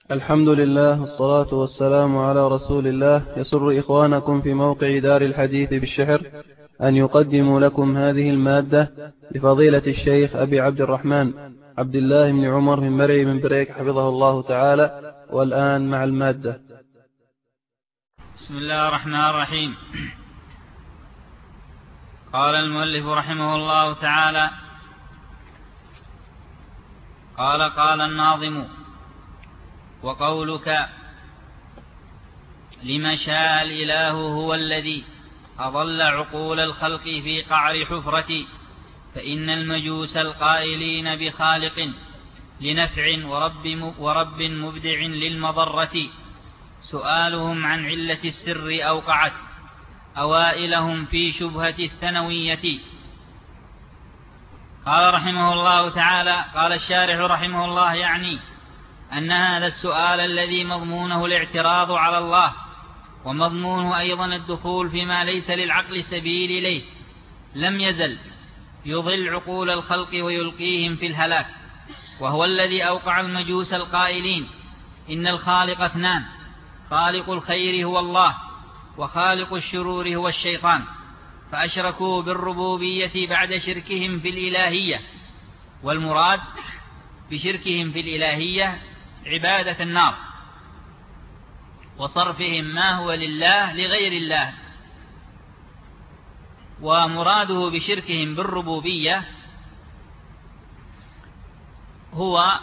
الحمد لله والصلاة والسلام على رسول الله. يسر إخوانكم في موقع دار الحديث بالشحر أن يقدموا لكم هذه المادة لفضيلة الشيخ أبي عبد الرحمن عبد الله بن عمر من مرعي من بريك حفظه الله تعالى. والآن مع المادة. بسم الله الرحمن الرحيم. قال المؤلف رحمه الله تعالى: قال الناظم: وقولك لما شاء الإله هو الذي أضل عقول الخلق في قعر حفرة، فإن المجوس القائلين بخالق لنفع ورب مبدع للمضرة، سؤالهم عن علة السر أوقعت أوائلهم في شبهة الثنوية. قال رحمه الله تعالى: قال الشارح رحمه الله يعني أن هذا السؤال الذي مضمونه الاعتراض على الله ومضمونه أيضا الدخول فيما ليس للعقل سبيل إليه لم يزل يضل عقول الخلق ويلقيهم في الهلاك، وهو الذي أوقع المجوس القائلين إن الخالق اثنان: خالق الخير هو الله، وخالق الشرور هو الشيطان، فأشركوا بالربوبية بعد شركهم في الإلهية. والمراد بشركهم في الإلهية عبادة النار وصرفهم ما هو لله لغير الله. ومراده بشركهم بالربوبية هو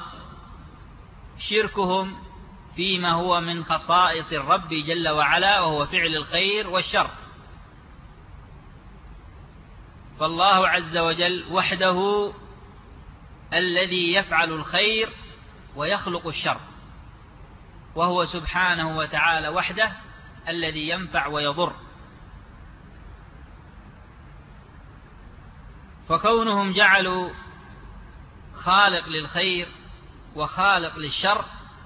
شركهم فيما هو من خصائص الرب جل وعلا، وهو فعل الخير والشر. فالله عز وجل وحده الذي يفعل الخير ويخلق الشر، وهو سبحانه وتعالى وحده الذي ينفع ويضر. فكونهم جعلوا خالق للخير وخالق للشر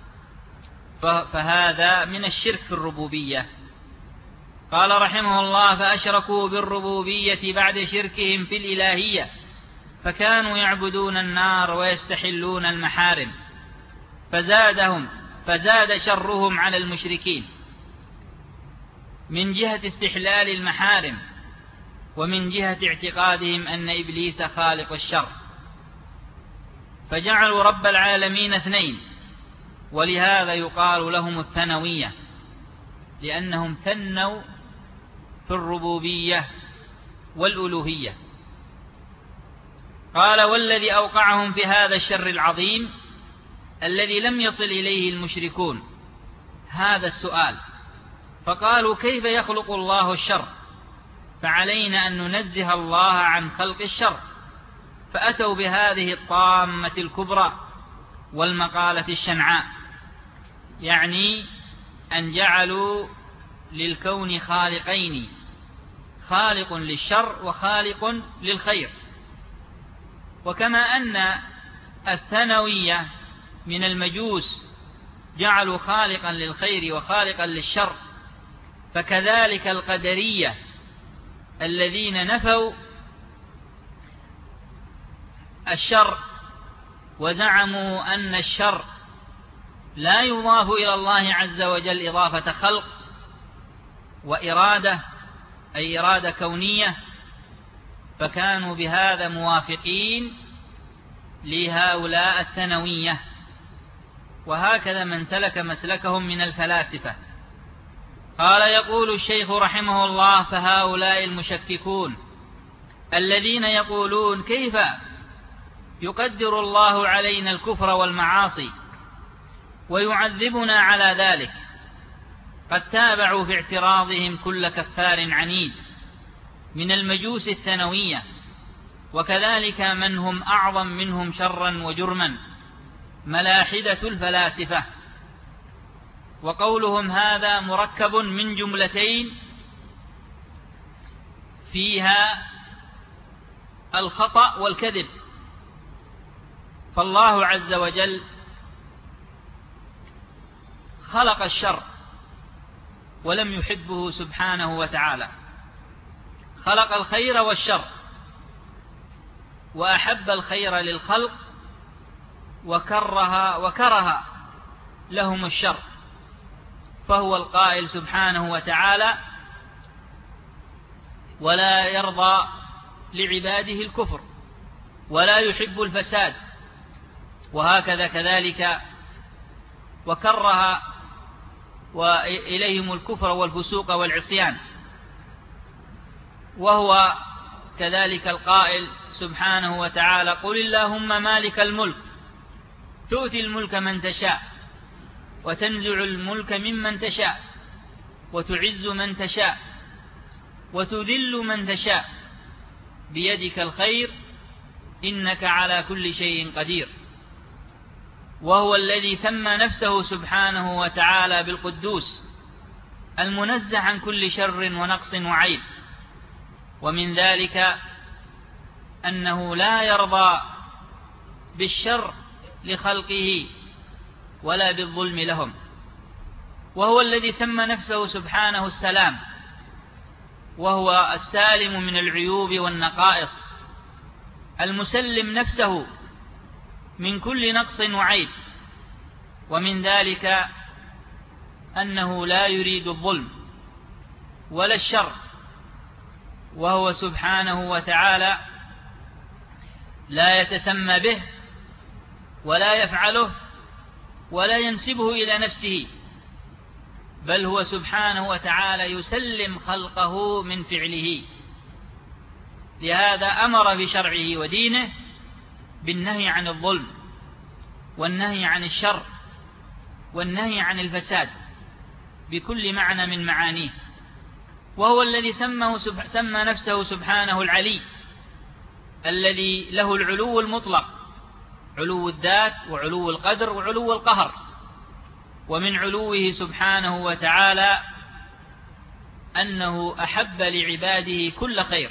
فهذا من الشرك في الربوبية. قال رحمه الله: فأشركوا بالربوبية بعد شركهم في الإلهية، فكانوا يعبدون النار ويستحلون المحارم، فزاد شرهم على المشركين من جهة استحلال المحارم، ومن جهة اعتقادهم أن إبليس خالق الشر، فجعلوا رب العالمين اثنين. ولهذا يقال لهم الثنوية، لأنهم ثنوا في الربوبية والألوهية. قال: والذي أوقعهم في هذا الشر العظيم الذي لم يصل إليه المشركون هذا السؤال، فقالوا: كيف يخلق الله الشر؟ فعلينا أن ننزه الله عن خلق الشر. فأتوا بهذه الطامة الكبرى والمقالة الشنعاء، يعني أن جعلوا للكون خالقين: خالق للشر وخالق للخير. وكما أن الثانوية من المجوس جعلوا خالقا للخير وخالقا للشر، فكذلك القدرية الذين نفوا الشر وزعموا أن الشر لا يضاف إلى الله عز وجل إضافة خلق وإرادة، أي إرادة كونية، فكانوا بهذا موافقين لهؤلاء الثانوية. وهكذا من سلك مسلكهم من الفلاسفة. قال: يقول الشيخ رحمه الله: فهؤلاء المشككون الذين يقولون كيف يقدر الله علينا الكفر والمعاصي ويعذبنا على ذلك، قد تابعوا في اعتراضهم كل كفار عنيد من المجوس الثانوية، وكذلك من هم أعظم منهم شرا وجرما ملاحدة الفلاسفة. وقولهم هذا مركب من جملتين فيها الخطأ والكذب. فالله عز وجل خلق الشر ولم يحبه سبحانه وتعالى، خلق الخير والشر وأحب الخير للخلق وكره لهم الشر. فهو القائل سبحانه وتعالى: ولا يرضى لعباده الكفر ولا يحب الفساد. وهكذا كذلك وكره إليهم الكفر والفسوق والعصيان. وهو كذلك القائل سبحانه وتعالى: قل اللهم مالك الملك تؤتي الملك من تشاء وتنزع الملك ممن تشاء وتعز من تشاء وتذل من تشاء بيدك الخير إنك على كل شيء قدير. وهو الذي سمى نفسه سبحانه وتعالى بالقدوس المنزه عن كل شر ونقص وعيب. ومن ذلك أنه لا يرضى بالشر لخلقه ولا بالظلم لهم. وهو الذي سمى نفسه سبحانه السلام، وهو السالم من العيوب والنقائص، المسلم نفسه من كل نقص وعيب. ومن ذلك أنه لا يريد الظلم ولا الشر، وهو سبحانه وتعالى لا يتسمى به ولا يفعله ولا ينسبه إلى نفسه، بل هو سبحانه وتعالى يسلم خلقه من فعله. لهذا أمر بشرعه ودينه بالنهي عن الظلم والنهي عن الشر والنهي عن الفساد بكل معنى من معانيه. وهو الذي سمى نفسه سبحانه العلي، الذي له العلو المطلق، علو الذات وعلو القدر وعلو القهر. ومن علوه سبحانه وتعالى أنه أحب لعباده كل خير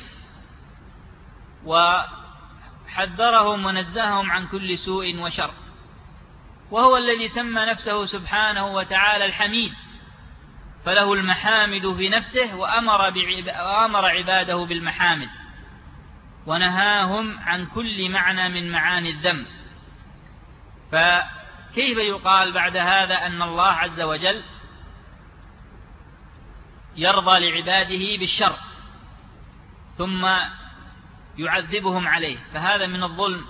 وحذرهم ونزههم عن كل سوء وشر. وهو الذي سمى نفسه سبحانه وتعالى الحميد، فله المحامد في نفسه وأمر عباده بالمحامد ونهاهم عن كل معنى من معاني الذم. فكيف يقال بعد هذا أن الله عز وجل يرضى لعباده بالشر ثم يعذبهم عليه؟ فهذا من الظلم.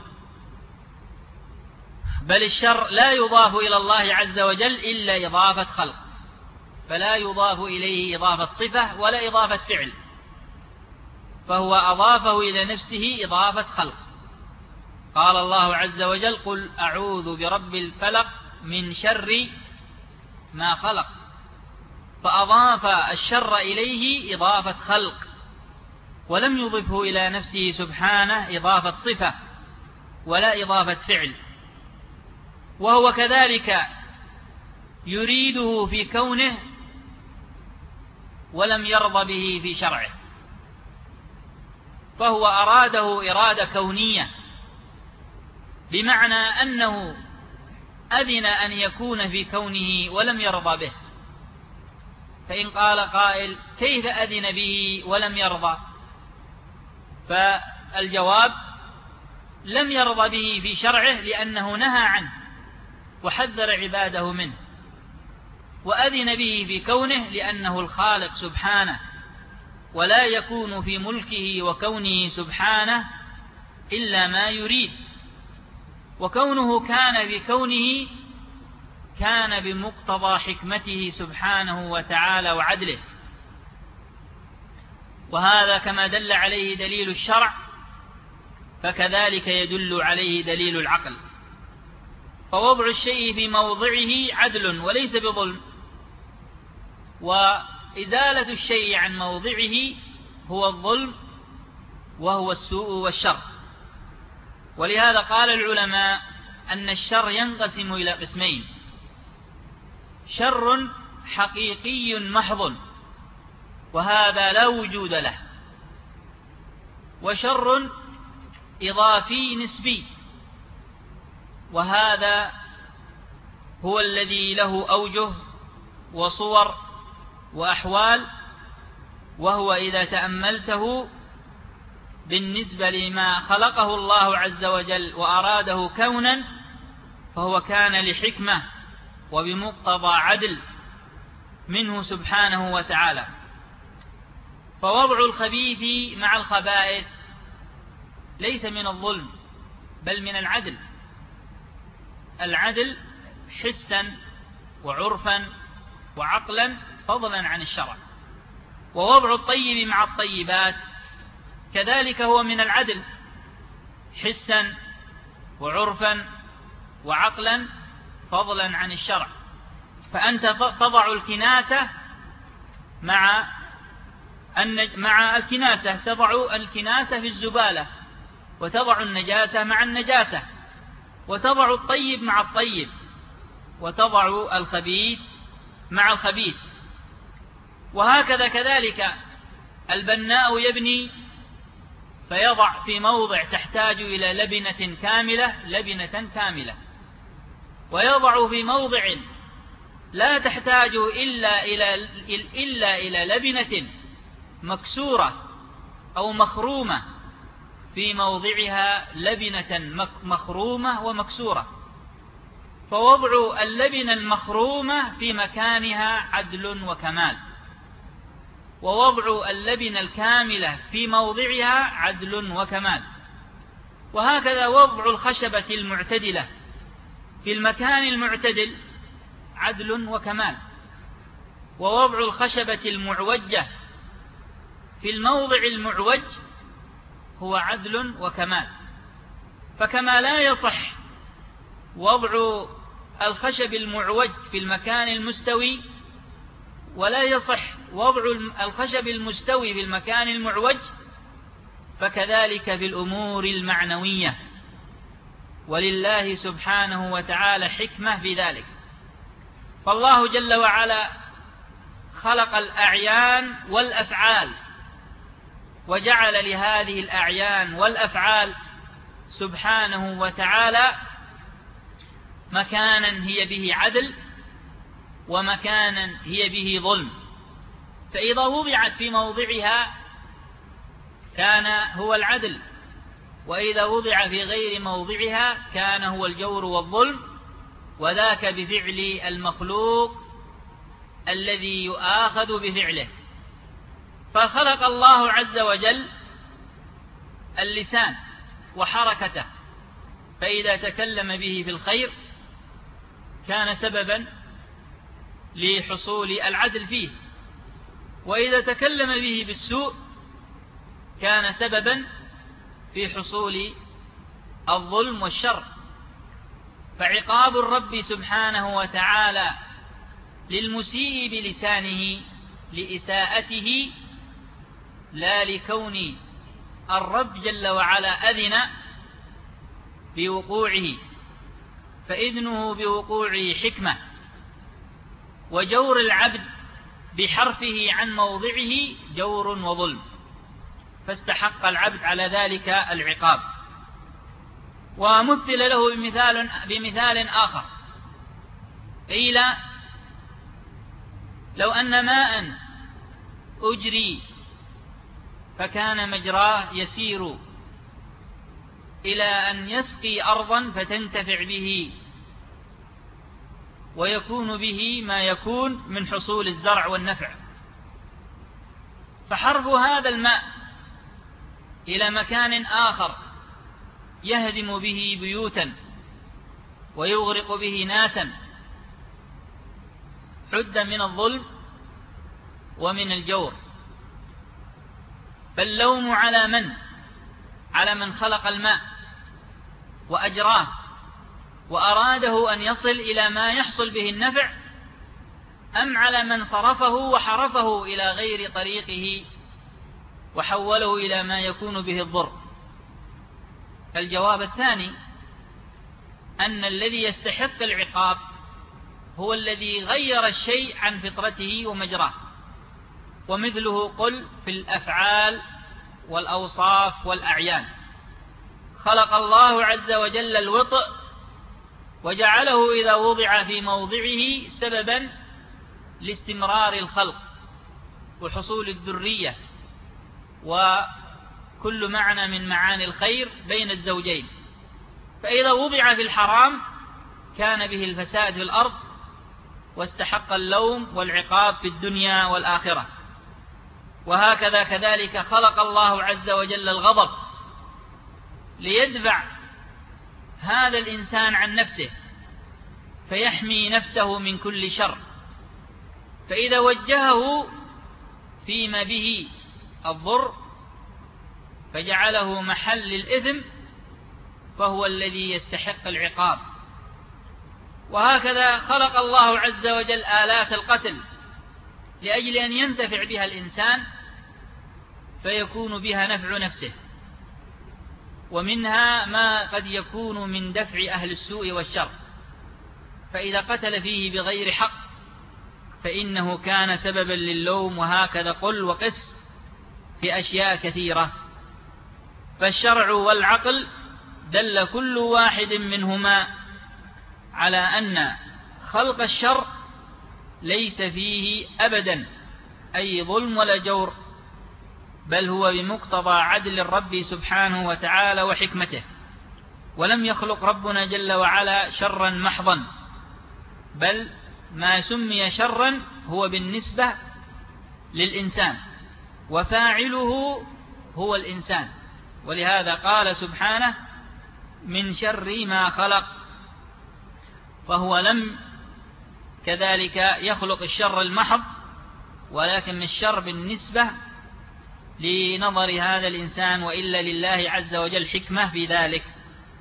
بل الشر لا يضاف إلى الله عز وجل إلا إضافة خلق، فلا يضاف إليه إضافة صفة ولا إضافة فعل، فهو أضافه إلى نفسه إضافة خلق. قال الله عز وجل: قل أعوذ برب الفلق من شر ما خلق، فأضاف الشر إليه إضافة خلق ولم يضفه إلى نفسه سبحانه إضافة صفة ولا إضافة فعل. وهو كذلك يريده في كونه ولم يرضى به في شرعه، فهو أراده إرادة كونية، بمعنى أنه أذن أن يكون في كونه ولم يرضى به. فإن قال قائل: كيف أذن به ولم يرضى؟ فالجواب: لم يرضى به في شرعه لأنه نهى عنه وحذر عباده منه، وأذن به في كونه لأنه الخالق سبحانه، ولا يكون في ملكه وكونه سبحانه إلا ما يريد. وكونه كان بكونه كان بمقتضى حكمته سبحانه وتعالى وعدله. وهذا كما دل عليه دليل الشرع فكذلك يدل عليه دليل العقل. فوضع الشيء في موضعه عدل وليس بظلم، وإزالة الشيء عن موضعه هو الظلم وهو السوء والشر. ولهذا قال العلماء أن الشر ينقسم إلى قسمين: شر حقيقي محض وهذا لا وجود له، وشر إضافي نسبي وهذا هو الذي له أوجه وصور وأحوال. وهو إذا تأملته بالنسبة لما خلقه الله عز وجل وأراده كونا فهو كان لحكمة وبمقتضى عدل منه سبحانه وتعالى. فوضع الخبيث مع الخبائث ليس من الظلم بل من العدل، العدل حسا وعرفا وعقلا فضلا عن الشرع. ووضع الطيب مع الطيبات كذلك هو من العدل حسا وعرفا وعقلا فضلا عن الشرع. فأنت تضع الكناسة مع الكناسة، تضع الكناسة في الزبالة، وتضع النجاسة مع النجاسة، وتضع الطيب مع الطيب، وتضع الخبيث مع الخبيث. وهكذا كذلك البناء يبني فيضع في موضع تحتاج إلى لبنة كاملة، ويضع في موضع لا تحتاج إلا إلى لبنة مكسورة أو مخرومة في موضعها لبنة مخرومة ومكسورة. فوضع اللبنة المخرومة في مكانها عدل وكمال، ووضع اللبنة الكاملة في موضعها عدل وكمال. وهكذا وضع الخشبة المعتدلة في المكان المعتدل عدل وكمال، ووضع الخشبة المعوجة في الموضع المعوج هو عدل وكمال. فكما لا يصح وضع الخشب المعوج في المكان المستوي، ولا يصح وضع الخشب المستوي في المكان المعوج، فكذلك بالأمور المعنوية. ولله سبحانه وتعالى حكمة في ذلك. فالله جل وعلا خلق الأعيان والأفعال، وجعل لهذه الأعيان والأفعال سبحانه وتعالى مكانا هي به عدل ومكانا هي به ظلم. فإذا وضعت في موضعها كان هو العدل، وإذا وضع في غير موضعها كان هو الجور والظلم، وذاك بفعل المخلوق الذي يؤاخذ بفعله. فخلق الله عز وجل اللسان وحركته، فإذا تكلم به في الخير كان سببا لحصول العدل فيه، وإذا تكلم به بالسوء كان سببا في حصول الظلم والشر. فعقاب الرب سبحانه وتعالى للمسيء بلسانه لإساءته لا لكون الرب جل وعلا أذن بوقوعه، فإذنه بوقوعه حكمة. وجور العبد بحرفه عن موضعه جور وظلم، فاستحق العبد على ذلك العقاب. ومثل له بمثال آخر، قيل لو أن ماء أجري فكان مجراه يسير إلى أن يسقي أرضا فتنتفع به ويكون به ما يكون من حصول الزرع والنفع، فحرف هذا الماء إلى مكان آخر يهدم به بيوتا ويغرق به ناسا حد من الظلم ومن الجور. فاللوم على من خلق الماء وأجراه وأراده أن يصل إلى ما يحصل به النفع، أم على من صرفه وحرفه إلى غير طريقه وحوله إلى ما يكون به الضر؟ الجواب الثاني، أن الذي يستحق العقاب هو الذي غير الشيء عن فطرته ومجراه. ومثله قل في الأفعال والأوصاف والأعيان. خلق الله عز وجل الوطء وجعله إذا وضع في موضعه سببا لاستمرار الخلق وحصول الذرية وكل معنى من معاني الخير بين الزوجين. فإذا وضع في الحرام كان به الفساد في الأرض واستحق اللوم والعقاب في الدنيا والآخرة. وهكذا كذلك خلق الله عز وجل الغضب ليدفع هذا الإنسان عن نفسه فيحمي نفسه من كل شر، فإذا وجهه فيما به الضر فجعله محل الإثم فهو الذي يستحق العقاب. وهكذا خلق الله عز وجل آلات القتل لأجل أن ينتفع بها الإنسان فيكون بها نفع نفسه، ومنها ما قد يكون من دفع أهل السوء والشر، فإذا قتل فيه بغير حق فإنه كان سببا للوم. وهكذا قل وقس في أشياء كثيرة. فالشرع والعقل دل كل واحد منهما على أن خلق الشر ليس فيه أبدا أي ظلم ولا جور، بل هو بمقتضى عدل الرب سبحانه وتعالى وحكمته، ولم يخلق ربنا جل وعلا شرا محضا، بل ما سمي شرا هو بالنسبة للإنسان وفاعله هو الإنسان. ولهذا قال سبحانه من شر ما خلق، فهو لم كذلك يخلق الشر المحض، ولكن الشر بالنسبة لنظر هذا الإنسان، وإلا لله عز وجل حكمة في ذلك.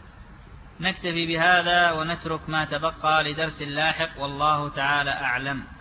نكتفي بهذا ونترك ما تبقى لدرس لاحق، والله تعالى أعلم.